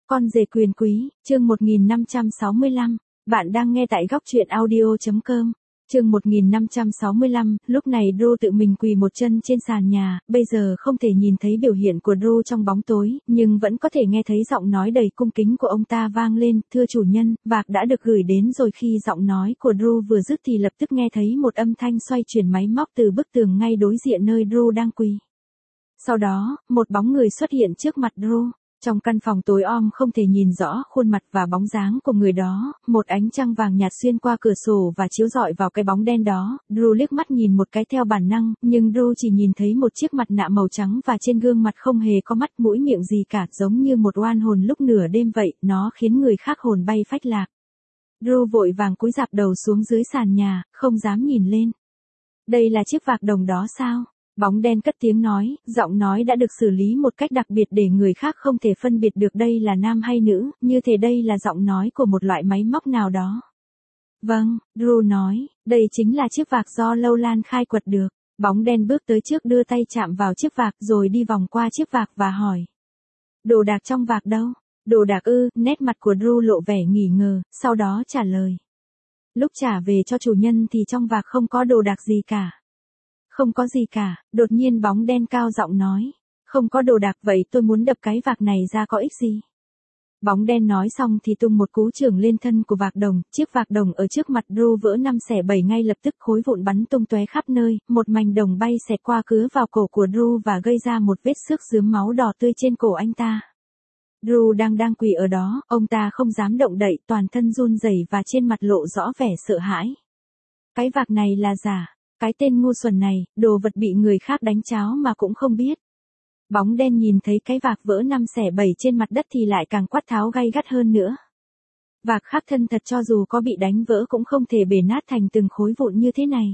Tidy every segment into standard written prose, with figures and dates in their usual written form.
Con rể quyền quý, chương 1565, bạn đang nghe tại góc truyện audio.com. Chương 1565, lúc này Drew tự mình quỳ một chân trên sàn nhà, bây giờ không thể nhìn thấy biểu hiện của Drew trong bóng tối, nhưng vẫn có thể nghe thấy giọng nói đầy cung kính của ông ta vang lên, thưa chủ nhân, vạc đã được gửi đến rồi. Khi giọng nói của Drew vừa dứt thì lập tức nghe thấy một âm thanh xoay chuyển máy móc từ bức tường ngay đối diện nơi Drew đang quỳ. Sau đó, một bóng người xuất hiện trước mặt Drew. Trong căn phòng tối om không thể nhìn rõ khuôn mặt và bóng dáng của người đó, một ánh trăng vàng nhạt xuyên qua cửa sổ và chiếu rọi vào cái bóng đen đó. Drew liếc mắt nhìn một cái theo bản năng, nhưng Drew chỉ nhìn thấy một chiếc mặt nạ màu trắng và trên gương mặt không hề có mắt mũi miệng gì cả, giống như một oan hồn lúc nửa đêm vậy, nó khiến người khác hồn bay phách lạc. Drew vội vàng cúi rạp đầu xuống dưới sàn nhà, không dám nhìn lên. Đây là chiếc vạc đồng đó sao? Bóng đen cất tiếng nói, giọng nói đã được xử lý một cách đặc biệt để người khác không thể phân biệt được đây là nam hay nữ, như thể đây là giọng nói của một loại máy móc nào đó. Vâng, Drew nói, đây chính là chiếc vạc do Lâu Lan khai quật được. Bóng đen bước tới trước đưa tay chạm vào chiếc vạc rồi đi vòng qua chiếc vạc và hỏi. Đồ đạc trong vạc đâu? Đồ đạc ư? Nét mặt của Drew lộ vẻ nghi ngờ, sau đó trả lời. Lúc trả về cho chủ nhân thì trong vạc không có đồ đạc gì cả. Không có gì cả, đột nhiên bóng đen cao giọng nói. Không có đồ đạc vậy tôi muốn đập cái vạc này ra có ích gì? Bóng đen nói xong thì tung một cú chưởng lên thân của vạc đồng, chiếc vạc đồng ở trước mặt Drew vỡ 5/7 ngay lập tức, khối vụn bắn tung tóe khắp nơi, một mảnh đồng bay xẹt qua cứa vào cổ của Drew và gây ra một vết xước rướm máu đỏ tươi trên cổ anh ta. Drew đang quỳ ở đó, ông ta không dám động đậy, toàn thân run rẩy và trên mặt lộ rõ vẻ sợ hãi. Cái vạc này là giả. Cái tên ngu xuẩn này, đồ vật bị người khác đánh cháo mà cũng không biết. Bóng đen nhìn thấy cái vạc vỡ 5/7 trên mặt đất thì lại càng quát tháo gay gắt hơn nữa. Vạc khắc thân thật cho dù có bị đánh vỡ cũng không thể bể nát thành từng khối vụn như thế này.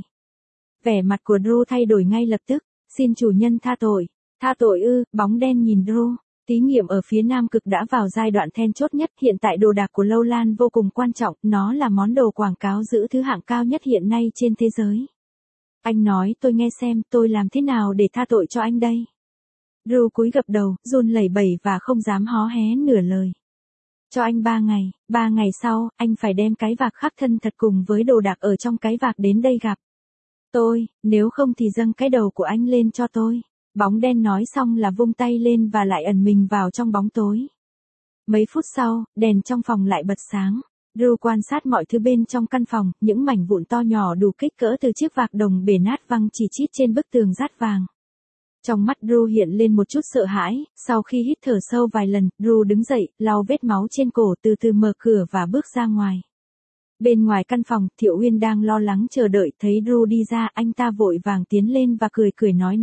Vẻ mặt của Drew thay đổi ngay lập tức, xin chủ nhân tha tội. Tha tội ư? Bóng đen nhìn Drew. Thí nghiệm ở phía Nam Cực đã vào giai đoạn then chốt nhất, hiện tại đồ đạc của Lâu Lan vô cùng quan trọng, nó là món đồ quảng cáo giữ thứ hạng cao nhất hiện nay trên thế giới. Anh nói tôi nghe xem, tôi làm thế nào để tha tội cho anh đây? Drew cúi gập đầu, run lẩy bẩy và không dám hó hé nửa lời. Cho anh 3 ngày, 3 ngày sau, anh phải đem cái vạc khắc thân thật cùng với đồ đạc ở trong cái vạc đến đây gặp tôi, nếu không thì dâng cái đầu của anh lên cho tôi. Bóng đen nói xong là vung tay lên và lại ẩn mình vào trong bóng tối. Mấy phút sau, đèn trong phòng lại bật sáng. Drew quan sát mọi thứ bên trong căn phòng, những mảnh vụn to nhỏ đủ kích cỡ từ chiếc vạc đồng bể nát văng chỉ chít trên bức tường rát vàng. Trong mắt Drew hiện lên một chút sợ hãi, sau khi hít thở sâu vài lần, Drew đứng dậy, lau vết máu trên cổ, từ từ mở cửa và bước ra ngoài. Bên ngoài căn phòng, Thiệu Uyên đang lo lắng chờ đợi, thấy Drew đi ra, anh ta vội vàng tiến lên và cười nói.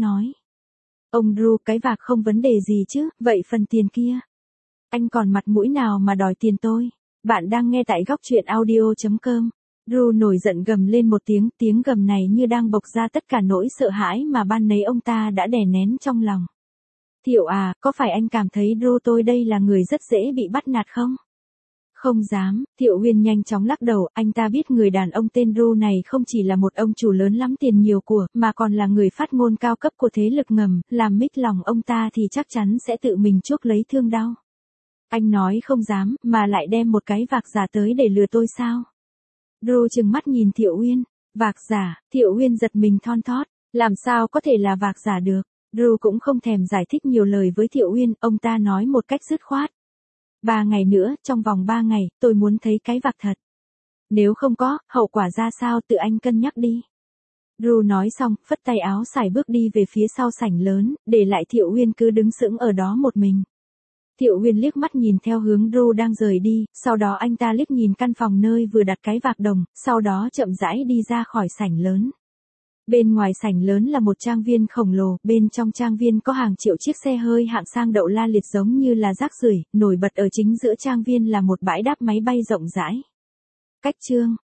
Ông Drew, cái vạc không vấn đề gì chứ, vậy phần tiền kia? Anh còn mặt mũi nào mà đòi tiền tôi? Bạn đang nghe tại góc truyện audio.com. Drew nổi giận gầm lên một tiếng gầm này như đang bộc ra tất cả nỗi sợ hãi mà ban nấy ông ta đã đè nén trong lòng. Thiệu à, có phải anh cảm thấy Drew tôi đây là người rất dễ bị bắt nạt không? Không dám, Thiệu Uyên nhanh chóng lắc đầu, anh ta biết người đàn ông tên Drew này không chỉ là một ông chủ lớn lắm tiền nhiều của, mà còn là người phát ngôn cao cấp của thế lực ngầm, làm mích lòng ông ta thì chắc chắn sẽ tự mình chuốc lấy thương đau. Anh nói không dám, mà lại đem một cái vạc giả tới để lừa tôi sao? Drew trừng mắt nhìn Thiệu Uyên. Vạc giả? Thiệu Uyên giật mình thon thót. Làm sao có thể là vạc giả được? Drew cũng không thèm giải thích nhiều lời với Thiệu Uyên, ông ta nói một cách dứt khoát. 3 ngày nữa, trong vòng 3 ngày, tôi muốn thấy cái vạc thật. Nếu không có, hậu quả ra sao tự anh cân nhắc đi. Drew nói xong, phất tay áo xài bước đi về phía sau sảnh lớn, để lại Thiệu Uyên cứ đứng sững ở đó một mình. Thiệu Uyên liếc mắt nhìn theo hướng Drew đang rời đi, sau đó anh ta liếc nhìn căn phòng nơi vừa đặt cái vạc đồng, sau đó chậm rãi đi ra khỏi sảnh lớn. Bên ngoài sảnh lớn là một trang viên khổng lồ, bên trong trang viên có hàng triệu chiếc xe hơi hạng sang đậu la liệt giống như là rác rưởi, nổi bật ở chính giữa trang viên là một bãi đáp máy bay rộng rãi. Cách chương